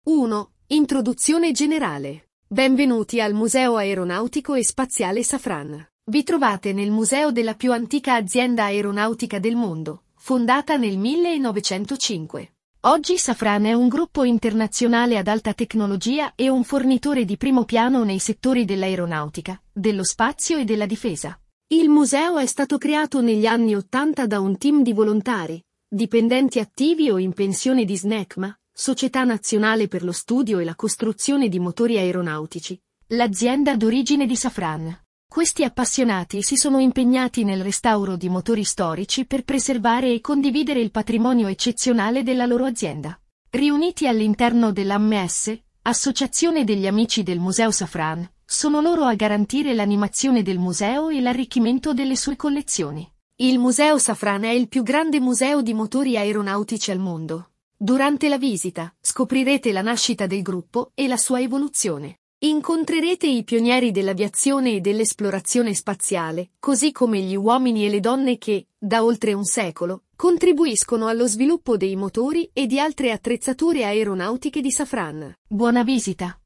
1. Introduzione generale. Benvenuti al Museo Aeronautico e Spaziale Safran. Vi trovate nel museo della più antica azienda aeronautica del mondo, fondata nel 1905. Oggi Safran è un gruppo internazionale ad alta tecnologia e un fornitore di primo piano nei settori dell'aeronautica, dello spazio e della difesa. Il museo è stato creato negli anni '80 da un team di volontari, dipendenti attivi o in pensione di SNECMA, Società Nazionale per lo Studio e la Costruzione di Motori Aeronautici, l'azienda d'origine di Safran. Questi appassionati si sono impegnati nel restauro di motori storici per preservare e condividere il patrimonio eccezionale della loro azienda. Riuniti all'interno dell'AMS, Associazione degli Amici del Museo Safran, sono loro a garantire l'animazione del museo e l'arricchimento delle sue collezioni. Il Museo Safran è il più grande museo di motori aeronautici al mondo. Durante la visita, scoprirete la nascita del gruppo e la sua evoluzione. Incontrerete i pionieri dell'aviazione e dell'esplorazione spaziale, così come gli uomini e le donne che, da oltre un secolo, contribuiscono allo sviluppo dei motori e di altre attrezzature aeronautiche di Safran. Buona visita!